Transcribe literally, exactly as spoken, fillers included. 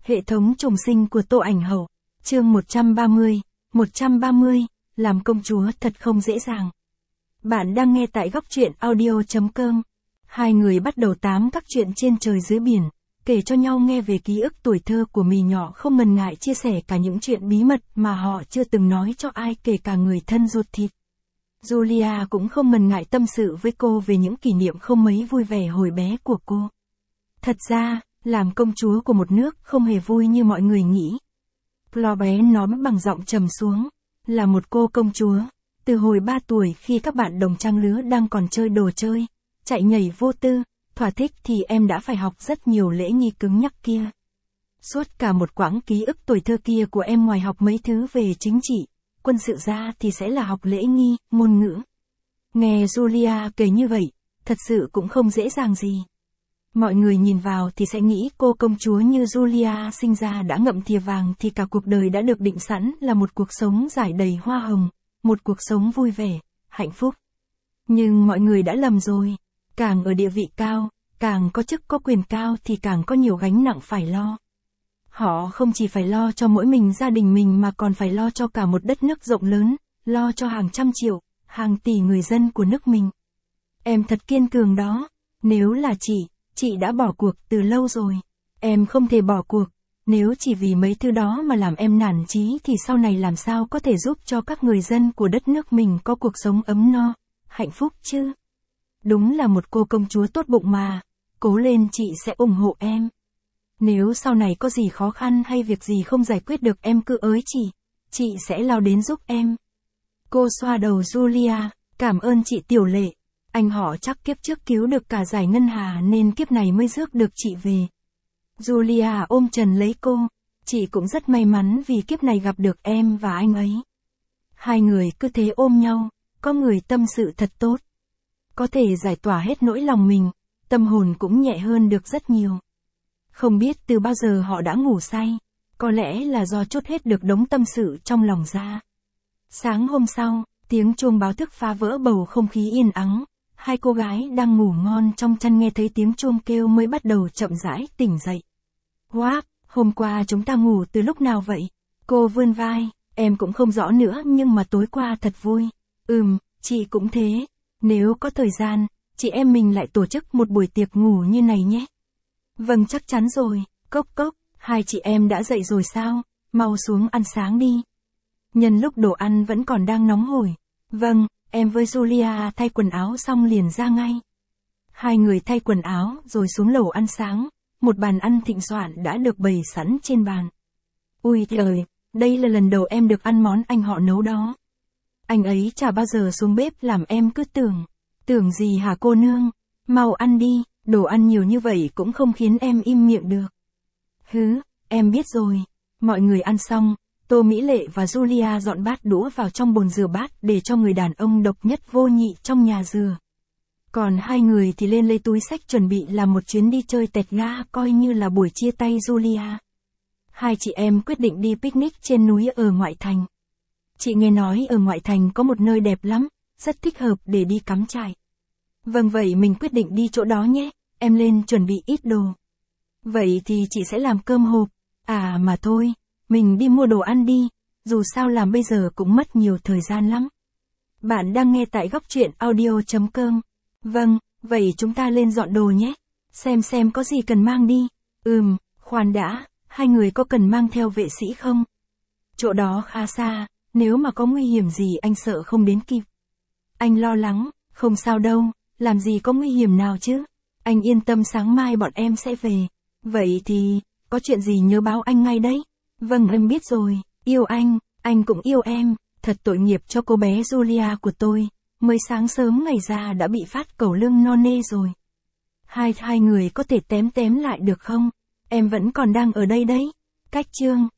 Hệ thống trùng sinh của Tô Ảnh Hậu, chương một trăm ba mươi, một trăm ba mươi, làm công chúa thật không dễ dàng. Bạn đang nghe tại góc truyện audio chấm com. Hai người bắt đầu tám các chuyện trên trời dưới biển, kể cho nhau nghe về ký ức tuổi thơ của mì nhỏ, không ngần ngại chia sẻ cả những chuyện bí mật mà họ chưa từng nói cho ai, kể cả người thân ruột thịt. Julia cũng không ngần ngại tâm sự với cô về những kỷ niệm không mấy vui vẻ hồi bé của cô. Thật ra, làm công chúa của một nước không hề vui như mọi người nghĩ. Lo bé nói bằng giọng trầm xuống, là một cô công chúa, từ hồi ba tuổi khi các bạn đồng trang lứa đang còn chơi đồ chơi, chạy nhảy vô tư, thỏa thích thì em đã phải học rất nhiều lễ nghi cứng nhắc kia. Suốt cả một quãng ký ức tuổi thơ kia của em, ngoài học mấy thứ về chính trị, quân sự ra thì sẽ là học lễ nghi, ngôn ngữ. Nghe Julia kể như vậy, thật sự cũng không dễ dàng gì. Mọi người nhìn vào thì sẽ nghĩ cô công chúa như Julia sinh ra đã ngậm thìa vàng, thì cả cuộc đời đã được định sẵn là một cuộc sống rải đầy hoa hồng, một cuộc sống vui vẻ, hạnh phúc. Nhưng mọi người đã lầm rồi. Càng ở địa vị cao, càng có chức có quyền cao thì càng có nhiều gánh nặng phải lo. Họ không chỉ phải lo cho mỗi mình gia đình mình mà còn phải lo cho cả một đất nước rộng lớn, lo cho hàng trăm triệu, hàng tỷ người dân của nước mình. Em thật kiên cường đó. Nếu là chị, chị đã bỏ cuộc từ lâu rồi. Em không thể bỏ cuộc. Nếu chỉ vì mấy thứ đó mà làm em nản chí thì sau này làm sao có thể giúp cho các người dân của đất nước mình có cuộc sống ấm no, hạnh phúc chứ? Đúng là một cô công chúa tốt bụng mà. Cố lên, chị sẽ ủng hộ em. Nếu sau này có gì khó khăn hay việc gì không giải quyết được em cứ ới chị. Chị sẽ lao đến giúp em. Cô xoa đầu Julia, cảm ơn chị Tiểu Lệ. Anh họ chắc kiếp trước cứu được cả giải ngân hà nên kiếp này mới rước được chị về. Julia ôm trần lấy cô. Chị cũng rất may mắn vì kiếp này gặp được em và anh ấy. Hai người cứ thế ôm nhau, có người tâm sự thật tốt. Có thể giải tỏa hết nỗi lòng mình, tâm hồn cũng nhẹ hơn được rất nhiều. Không biết từ bao giờ họ đã ngủ say, có lẽ là do trút hết được đống tâm sự trong lòng ra. Sáng hôm sau, tiếng chuông báo thức phá vỡ bầu không khí yên ắng. Hai cô gái đang ngủ ngon trong chăn nghe thấy tiếng chuông kêu mới bắt đầu chậm rãi tỉnh dậy. Wow, hôm qua chúng ta ngủ từ lúc nào vậy? Cô vươn vai, em cũng không rõ nữa nhưng mà tối qua thật vui. Ừm, chị cũng thế. Nếu có thời gian, chị em mình lại tổ chức một buổi tiệc ngủ như này nhé. Vâng, chắc chắn rồi. Cốc cốc, hai chị em đã dậy rồi sao? Mau xuống ăn sáng đi. Nhân lúc đồ ăn vẫn còn đang nóng hổi. Vâng, em với Julia thay quần áo xong liền ra ngay. Hai người thay quần áo rồi xuống lầu ăn sáng. Một bàn ăn thịnh soạn đã được bày sẵn trên bàn. Ui trời, đây là lần đầu em được ăn món anh họ nấu đó. Anh ấy chả bao giờ xuống bếp làm em cứ tưởng. Tưởng gì hả cô nương? Mau ăn đi, đồ ăn nhiều như vậy cũng không khiến em im miệng được. Hứ, em biết rồi. Mọi người ăn xong, Tô Mỹ Lệ và Julia dọn bát đũa vào trong bồn rửa bát để cho người đàn ông độc nhất vô nhị trong nhà rửa. Còn hai người thì lên lấy túi xách chuẩn bị làm một chuyến đi chơi tẹt ga, coi như là buổi chia tay Julia. Hai chị em quyết định đi picnic trên núi ở ngoại thành. Chị nghe nói ở ngoại thành có một nơi đẹp lắm, rất thích hợp để đi cắm trại. Vâng, vậy mình quyết định đi chỗ đó nhé, em lên chuẩn bị ít đồ. Vậy thì chị sẽ làm cơm hộp. À mà thôi, mình đi mua đồ ăn đi, dù sao làm bây giờ cũng mất nhiều thời gian lắm. Bạn đang nghe tại góc truyện audio chấm com. Vâng, vậy chúng ta lên dọn đồ nhé. Xem xem có gì cần mang đi. Ừm, khoan đã, hai người có cần mang theo vệ sĩ không? Chỗ đó khá xa, nếu mà có nguy hiểm gì anh sợ không đến kịp. Anh lo lắng, không sao đâu, làm gì có nguy hiểm nào chứ. Anh yên tâm, sáng mai bọn em sẽ về. Vậy thì, có chuyện gì nhớ báo anh ngay đấy. Vâng, em biết rồi, yêu anh, anh cũng yêu em. Thật tội nghiệp cho cô bé Julia của tôi, mới sáng sớm ngày ra đã bị phát cẩu lương no nê rồi. Hai hai người có thể tém tém lại được không? Em vẫn còn đang ở đây đấy. Cách chương